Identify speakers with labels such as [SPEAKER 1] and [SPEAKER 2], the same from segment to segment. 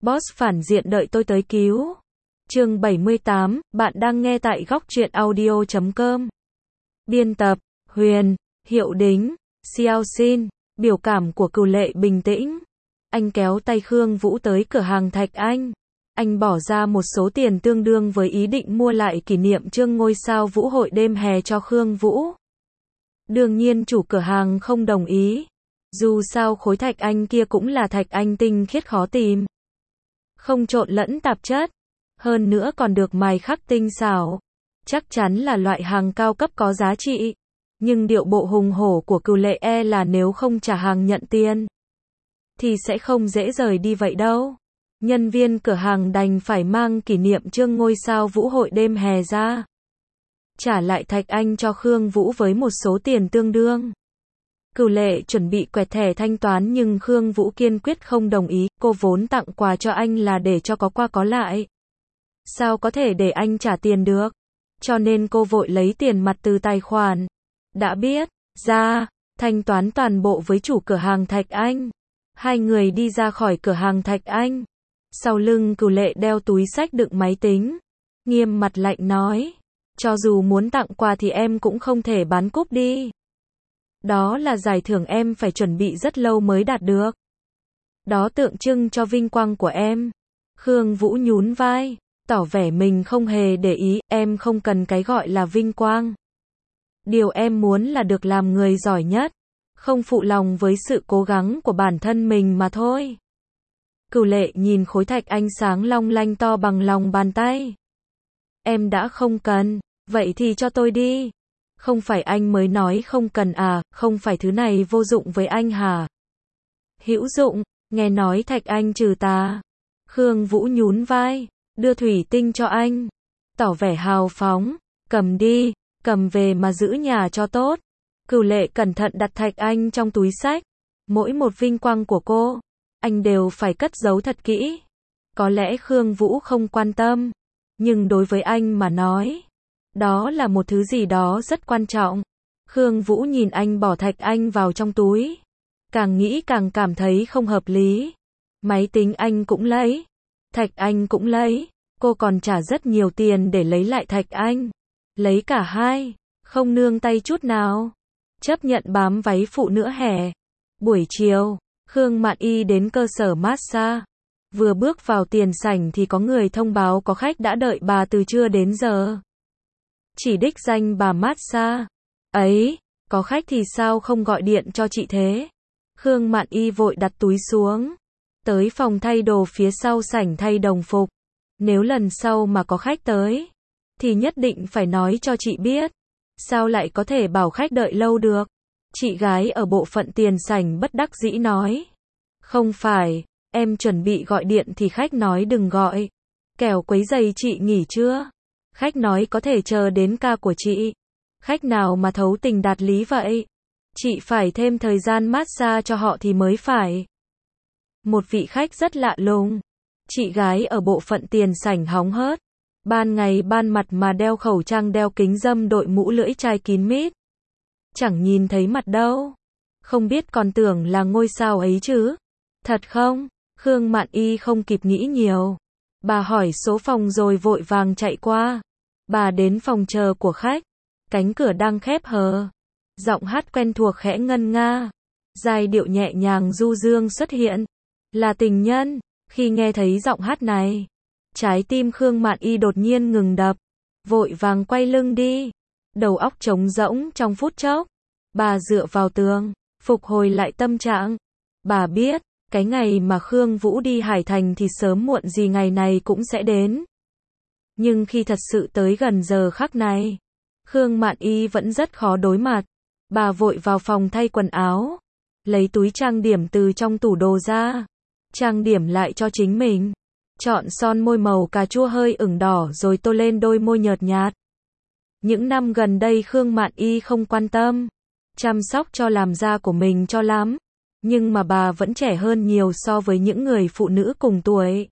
[SPEAKER 1] Boss phản diện đợi tôi tới cứu. Chương 78, bạn đang nghe tại góc truyện audio.com. Biên tập, Huyền, Hiệu Đính, Xiao Xin. Biểu cảm của Cửu Lệ bình tĩnh. Anh kéo tay Khương Vũ tới cửa hàng Thạch Anh. Anh bỏ ra một số tiền tương đương với ý định mua lại kỷ niệm chương ngôi sao vũ hội đêm hè cho Khương Vũ. Đương nhiên chủ cửa hàng không đồng ý. Dù sao khối thạch anh kia cũng là thạch anh tinh khiết khó tìm. Không trộn lẫn tạp chất. Hơn nữa còn được mài khắc tinh xảo. Chắc chắn là loại hàng cao cấp có giá trị. Nhưng điệu bộ hùng hổ của Cửu Lệ là nếu không trả hàng nhận tiền thì sẽ không dễ rời đi vậy đâu. Nhân viên cửa hàng đành phải mang kỷ niệm chương ngôi sao vũ hội đêm hè ra. Trả lại thạch anh cho Khương Vũ với một số tiền tương đương. Cửu Lệ chuẩn bị quẹt thẻ thanh toán nhưng Khương Vũ kiên quyết không đồng ý, cô vốn tặng quà cho anh là để cho có qua có lại. Sao có thể để anh trả tiền được? Cho nên cô vội lấy tiền mặt từ tài khoản. Đã biết, ra, thanh toán toàn bộ với chủ cửa hàng Thạch Anh. Hai người đi ra khỏi cửa hàng Thạch Anh. Sau lưng Cửu Lệ đeo túi xách đựng máy tính. Nghiêm mặt lạnh nói. Cho dù muốn tặng quà thì em cũng không thể bán cúp đi. Đó là giải thưởng em phải chuẩn bị rất lâu mới đạt được. Đó tượng trưng cho vinh quang của em. Khương Vũ nhún vai, tỏ vẻ mình không hề để ý, em không cần cái gọi là vinh quang. Điều em muốn là được làm người giỏi nhất, không phụ lòng với sự cố gắng của bản thân mình mà thôi. Cửu Lệ nhìn khối thạch anh sáng long lanh to bằng lòng bàn tay. Em đã không cần, vậy thì cho tôi đi. Không phải anh mới nói không cần à, không phải thứ này vô dụng với anh hả? Hữu dụng, nghe nói thạch anh trừ tà. Khương Vũ nhún vai, đưa thủy tinh cho anh, tỏ vẻ hào phóng, cầm đi, cầm về mà giữ nhà cho tốt. Cửu Lệ cẩn thận đặt thạch anh trong túi xách. Mỗi một vinh quang của cô, anh đều phải cất giấu thật kỹ. Có lẽ Khương Vũ không quan tâm, nhưng đối với anh mà nói, đó là một thứ gì đó rất quan trọng. Khương Vũ nhìn anh bỏ thạch anh vào trong túi. Càng nghĩ càng cảm thấy không hợp lý. Máy tính anh cũng lấy. Thạch anh cũng lấy. Cô còn trả rất nhiều tiền để lấy lại thạch anh. Lấy cả hai. Không nương tay chút nào. Chấp nhận bám váy phụ nữa hẻ. Buổi chiều, Khương Mạn Y đến cơ sở massage. Vừa bước vào tiền sảnh thì có người thông báo có khách đã đợi bà từ trưa đến giờ. Chỉ đích danh bà massage. Ấy, có khách thì sao không gọi điện cho chị thế? Khương Mạn Y vội đặt túi xuống. Tới phòng thay đồ phía sau sảnh thay đồng phục. Nếu lần sau mà có khách tới, thì nhất định phải nói cho chị biết. Sao lại có thể bảo khách đợi lâu được? Chị gái ở bộ phận tiền sảnh bất đắc dĩ nói. Không phải, em chuẩn bị gọi điện thì khách nói đừng gọi. Kẻo quấy giày chị nghỉ trưa. Khách nói có thể chờ đến ca của chị. Khách nào mà thấu tình đạt lý vậy? Chị phải thêm thời gian massage cho họ thì mới phải. Một vị khách rất lạ lùng. Chị gái ở bộ phận tiền sảnh hóng hớt. Ban ngày ban mặt mà đeo khẩu trang đeo kính râm đội mũ lưỡi chai kín mít. Chẳng nhìn thấy mặt đâu. Không biết còn tưởng là ngôi sao ấy chứ. Thật không? Khương Mạn Y không kịp nghĩ nhiều. Bà hỏi số phòng rồi vội vàng chạy qua. Bà đến phòng chờ của khách. Cánh cửa đang khép hờ. Giọng hát quen thuộc khẽ ngân nga. Giai điệu nhẹ nhàng du dương xuất hiện. Là tình nhân. Khi nghe thấy giọng hát này, trái tim Khương Mạn Y đột nhiên ngừng đập. Vội vàng quay lưng đi. Đầu óc trống rỗng trong phút chốc. Bà dựa vào tường, phục hồi lại tâm trạng. Bà biết, cái ngày mà Khương Vũ đi Hải Thành thì sớm muộn gì ngày này cũng sẽ đến. Nhưng khi thật sự tới gần giờ khắc này, Khương Mạn Y vẫn rất khó đối mặt. Bà vội vào phòng thay quần áo, lấy túi trang điểm từ trong tủ đồ ra, trang điểm lại cho chính mình. Chọn son môi màu cà chua hơi ửng đỏ rồi tô lên đôi môi nhợt nhạt. Những năm gần đây Khương Mạn Y không quan tâm chăm sóc cho làn da của mình cho lắm, nhưng mà bà vẫn trẻ hơn nhiều so với những người phụ nữ cùng tuổi.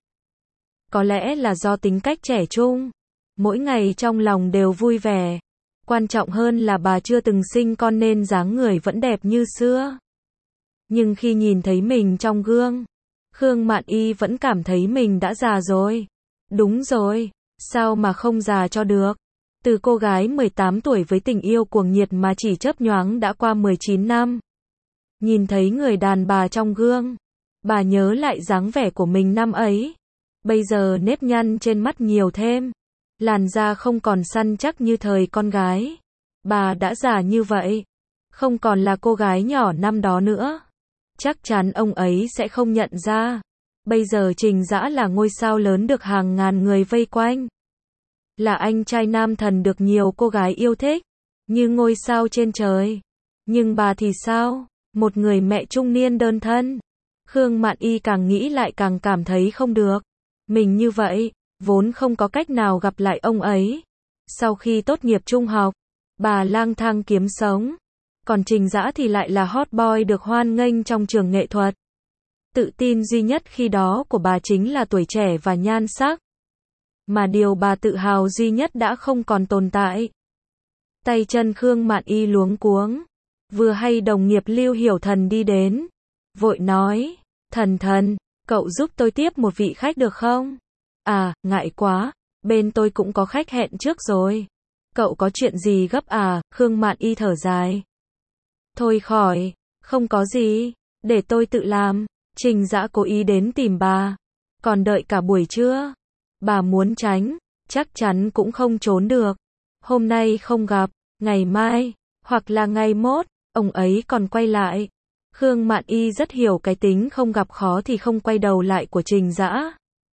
[SPEAKER 1] Có lẽ là do tính cách trẻ trung, mỗi ngày trong lòng đều vui vẻ. Quan trọng hơn là bà chưa từng sinh con nên dáng người vẫn đẹp như xưa. Nhưng khi nhìn thấy mình trong gương, Khương Mạn Y vẫn cảm thấy mình đã già rồi. Đúng rồi, sao mà không già cho được. Từ cô gái 18 tuổi với tình yêu cuồng nhiệt mà chỉ chớp nhoáng đã qua 19 năm. Nhìn thấy người đàn bà trong gương, bà nhớ lại dáng vẻ của mình năm ấy. Bây giờ nếp nhăn trên mắt nhiều thêm, làn da không còn săn chắc như thời con gái. Bà đã già như vậy, không còn là cô gái nhỏ năm đó nữa. Chắc chắn ông ấy sẽ không nhận ra. Bây giờ Trình Dã là ngôi sao lớn được hàng ngàn người vây quanh. Là anh trai nam thần được nhiều cô gái yêu thích, như ngôi sao trên trời. Nhưng bà thì sao? Một người mẹ trung niên đơn thân. Khương Mạn Y càng nghĩ lại càng cảm thấy không được. Mình như vậy, vốn không có cách nào gặp lại ông ấy. Sau khi tốt nghiệp trung học, bà lang thang kiếm sống. Còn Trình Dã thì lại là hot boy được hoan nghênh trong trường nghệ thuật. Tự tin duy nhất khi đó của bà chính là tuổi trẻ và nhan sắc. Mà điều bà tự hào duy nhất đã không còn tồn tại. Tay chân Khương Mạn Y luống cuống. Vừa hay đồng nghiệp Lưu Hiểu Thần đi đến. Vội nói, Thần, cậu giúp tôi tiếp một vị khách được không? À, ngại quá, bên tôi cũng có khách hẹn trước rồi. Cậu có chuyện gì gấp à? Khương Mạn Y thở dài. Thôi khỏi, không có gì, để tôi tự làm. Trình Dã cố ý đến tìm bà. Còn đợi cả buổi trưa. Bà muốn tránh, chắc chắn cũng không trốn được. Hôm nay không gặp, ngày mai, hoặc là ngày mốt, ông ấy còn quay lại. Khương Mạn Y rất hiểu cái tính không gặp khó thì không quay đầu lại của Trình Dã.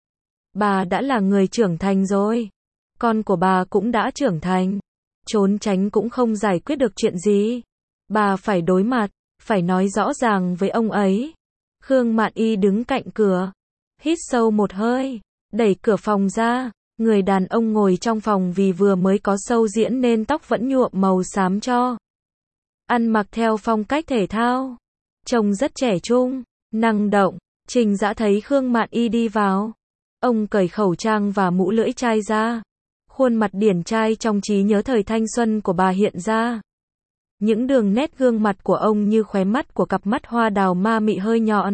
[SPEAKER 1] Bà đã là người trưởng thành rồi. Con của bà cũng đã trưởng thành. Trốn tránh cũng không giải quyết được chuyện gì. Bà phải đối mặt, phải nói rõ ràng với ông ấy. Khương Mạn Y đứng cạnh cửa, hít sâu một hơi, đẩy cửa phòng ra. Người đàn ông ngồi trong phòng vì vừa mới có show diễn nên tóc vẫn nhuộm màu xám cho. Ăn mặc theo phong cách thể thao, trông rất trẻ trung, năng động. Trình Dã thấy Khương Mạn Y đi vào, ông cởi khẩu trang và mũ lưỡi chai ra. Khuôn mặt điển trai trong trí nhớ thời thanh xuân của bà hiện ra. Những đường nét gương mặt của ông như khóe mắt của cặp mắt hoa đào ma mị hơi nhọn.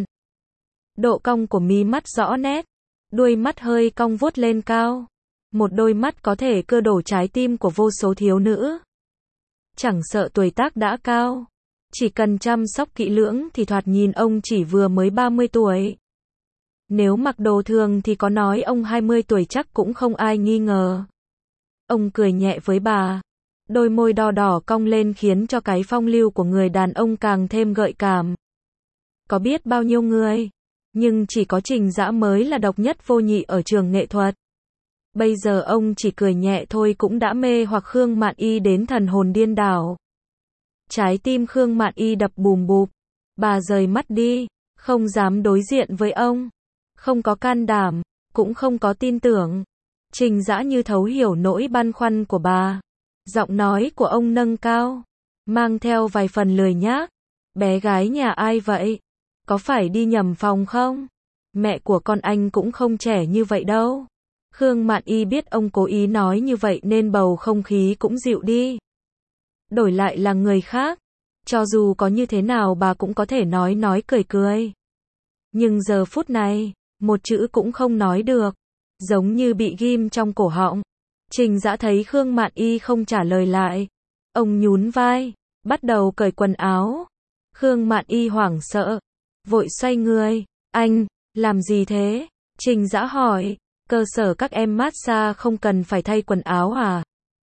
[SPEAKER 1] Độ cong của mí mắt rõ nét, đuôi mắt hơi cong vuốt lên cao. Một đôi mắt có thể cưa đổ trái tim của vô số thiếu nữ. Chẳng sợ tuổi tác đã cao, chỉ cần chăm sóc kỹ lưỡng thì thoạt nhìn ông chỉ vừa mới 30 tuổi. Nếu mặc đồ thường thì có nói ông 20 tuổi chắc cũng không ai nghi ngờ. Ông cười nhẹ với bà. Đôi môi đỏ đỏ cong lên khiến cho cái phong lưu của người đàn ông càng thêm gợi cảm. Có biết bao nhiêu người, nhưng chỉ có Trình Dã mới là độc nhất vô nhị ở trường nghệ thuật. Bây giờ ông chỉ cười nhẹ thôi cũng đã mê hoặc Khương Mạn Y đến thần hồn điên đảo. Trái tim Khương Mạn Y đập bùm bụp. Bà rời mắt đi, không dám đối diện với ông. Không có can đảm, cũng không có tin tưởng. Trình Dã như thấu hiểu nỗi băn khoăn của bà. Giọng nói của ông nâng cao, mang theo vài phần lười nhác. Bé gái nhà ai vậy? Có phải đi nhầm phòng không? Mẹ của con anh cũng không trẻ như vậy đâu. Khương Mạn Y biết ông cố ý nói như vậy nên bầu không khí cũng dịu đi. Đổi lại là người khác, cho dù có như thế nào bà cũng có thể nói cười cười. Nhưng giờ phút này, một chữ cũng không nói được, giống như bị ghim trong cổ họng. Trình Dã thấy Khương Mạn Y không trả lời lại. Ông nhún vai, bắt đầu cởi quần áo. Khương Mạn Y hoảng sợ, vội xoay người. Anh, làm gì thế? Trình Dã hỏi, cơ sở các em massage không cần phải thay quần áo à?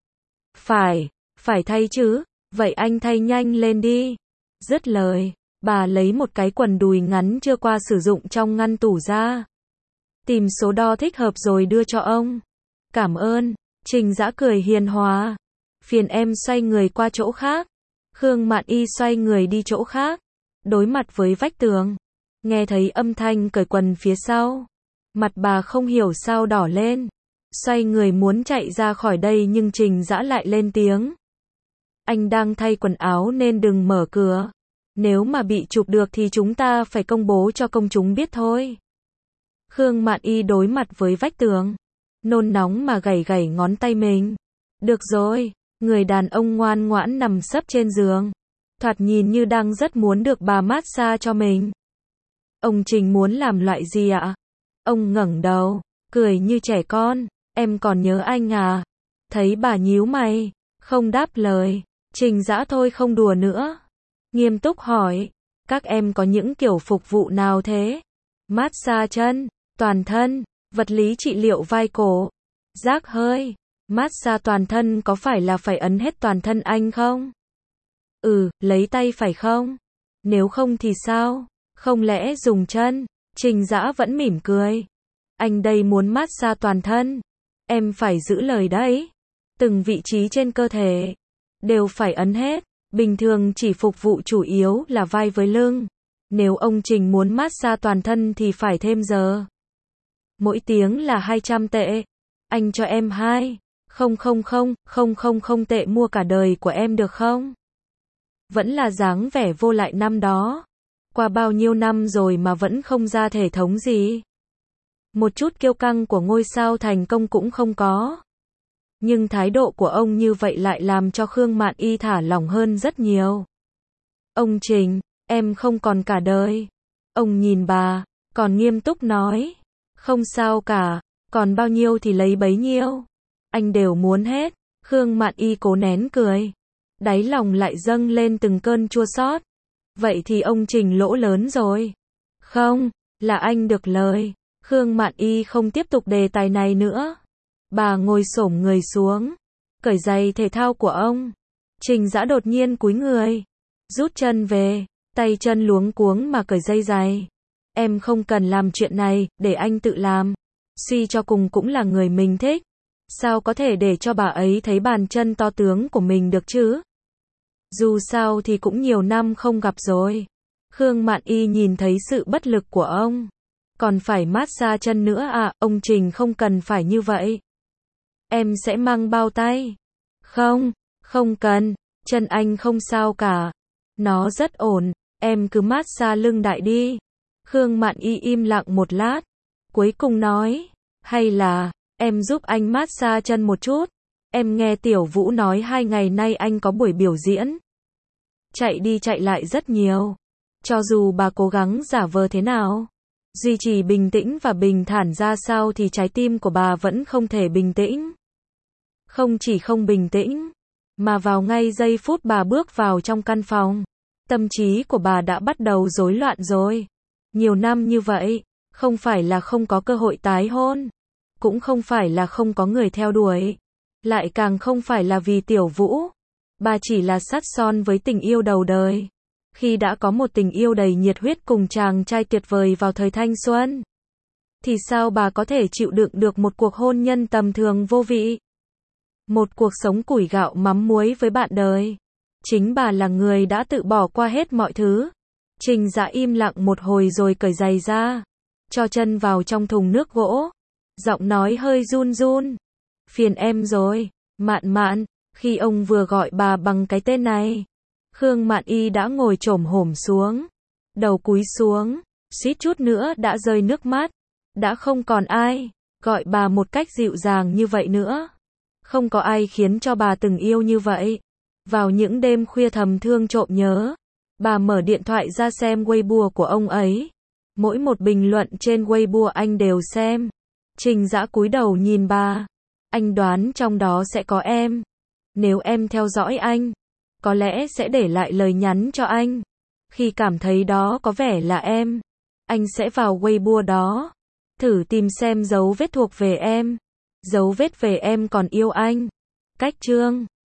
[SPEAKER 1] Phải thay chứ, vậy anh thay nhanh lên đi. Dứt lời, bà lấy một cái quần đùi ngắn chưa qua sử dụng trong ngăn tủ ra. Tìm số đo thích hợp rồi đưa cho ông. Cảm ơn. Trình Dã cười hiền hòa. Phiền em xoay người qua chỗ khác. Khương Mạn Y xoay người đi chỗ khác, đối mặt với vách tường. Nghe thấy âm thanh cởi quần phía sau, mặt bà không hiểu sao đỏ lên. Xoay người muốn chạy ra khỏi đây nhưng Trình Dã lại lên tiếng. Anh đang thay quần áo nên đừng mở cửa. Nếu mà bị chụp được thì chúng ta phải công bố cho công chúng biết thôi. Khương Mạn Y đối mặt với vách tường, nôn nóng mà gẩy ngón tay mình. Được rồi, người đàn ông ngoan ngoãn nằm sấp trên giường, thoạt nhìn như đang rất muốn được bà massage cho mình. Ông Trình muốn làm loại gì ạ? Ông ngẩng đầu, cười như trẻ con. Em còn nhớ anh à? Thấy bà nhíu mày, không đáp lời. Trình Dã thôi không đùa nữa. Nghiêm túc hỏi, các em có những kiểu phục vụ nào thế? Massage chân, toàn thân, vật lý trị liệu vai cổ, rác hơi. Massage toàn thân có phải là phải ấn hết toàn thân anh không? Lấy tay phải không? Nếu không thì sao? Không lẽ dùng chân? Trình Dã vẫn mỉm cười. Anh đây muốn massage toàn thân. Em phải giữ lời đấy. Từng vị trí trên cơ thể đều phải ấn hết. Bình thường chỉ phục vụ chủ yếu là vai với lưng. Nếu ông Trình muốn massage toàn thân thì phải thêm giờ. Mỗi tiếng là 200 tệ. Anh cho em 2,000 tệ mua cả đời của em được không? Vẫn là dáng vẻ vô lại năm đó. Qua bao nhiêu năm rồi mà vẫn không ra thể thống gì. Một chút kiêu căng của ngôi sao thành công cũng không có. Nhưng thái độ của ông như vậy lại làm cho Khương Mạn Y thả lỏng hơn rất nhiều. Ông Trình, em không còn cả đời. Ông nhìn bà, còn nghiêm túc nói. Không sao cả, còn bao nhiêu thì lấy bấy nhiêu. Anh đều muốn hết. Khương Mạn Y cố nén cười. Đáy lòng lại dâng lên từng cơn chua xót. Vậy thì ông Trình lỗ lớn rồi. Không, là anh được lời. Khương Mạn Y không tiếp tục đề tài này nữa. Bà ngồi xổm người xuống, cởi giày thể thao của ông. Trình Dã đột nhiên cúi người, rút chân về, tay chân luống cuống mà cởi dây giày. Em không cần làm chuyện này, để anh tự làm. Suy cho cùng cũng là người mình thích. Sao có thể để cho bà ấy thấy bàn chân to tướng của mình được chứ? Dù sao thì cũng nhiều năm không gặp rồi. Khương Mạn Y nhìn thấy sự bất lực của ông. Còn phải massage chân nữa à? Ông Trình không cần phải như vậy. Em sẽ mang bao tay. Không, không cần. Chân anh không sao cả. Nó rất ổn. Em cứ massage lưng đại đi. Khương Mạn Y im lặng một lát. Cuối cùng nói. Hay là, em giúp anh massage chân một chút. Em nghe Tiểu Vũ nói 2 ngày nay anh có buổi biểu diễn. Chạy đi chạy lại rất nhiều. Cho dù bà cố gắng giả vờ thế nào, duy trì bình tĩnh và bình thản ra sao thì trái tim của bà vẫn không thể bình tĩnh. Không chỉ không bình tĩnh, mà vào ngay giây phút bà bước vào trong căn phòng, tâm trí của bà đã bắt đầu rối loạn rồi. Nhiều năm như vậy, không phải là không có cơ hội tái hôn, cũng không phải là không có người theo đuổi, lại càng không phải là vì Tiểu Vũ. Bà chỉ là sắt son với tình yêu đầu đời. Khi đã có một tình yêu đầy nhiệt huyết cùng chàng trai tuyệt vời vào thời thanh xuân, thì sao bà có thể chịu đựng được một cuộc hôn nhân tầm thường vô vị? Một cuộc sống củi gạo mắm muối với bạn đời. Chính bà là người đã tự bỏ qua hết mọi thứ. Trình Dã im lặng một hồi rồi cởi giày ra, cho chân vào trong thùng nước gỗ. Giọng nói hơi run run. Phiền em rồi, Mạn Mạn. Khi ông vừa gọi bà bằng cái tên này, Khương Mạn Y đã ngồi chồm hổm xuống, đầu cúi xuống, suýt chút nữa đã rơi nước mắt. Đã không còn ai gọi bà một cách dịu dàng như vậy nữa. Không có ai khiến cho bà từng yêu như vậy. Vào những đêm khuya thầm thương trộm nhớ, bà mở điện thoại ra xem Weibo của ông ấy. Mỗi một bình luận trên Weibo anh đều xem. Trình Dã cúi đầu nhìn bà. Anh đoán trong đó sẽ có em. Nếu em theo dõi anh, có lẽ sẽ để lại lời nhắn cho anh. Khi cảm thấy đó có vẻ là em, anh sẽ vào Weibo đó, thử tìm xem dấu vết thuộc về em. Dấu vết về em còn yêu anh. Cách chương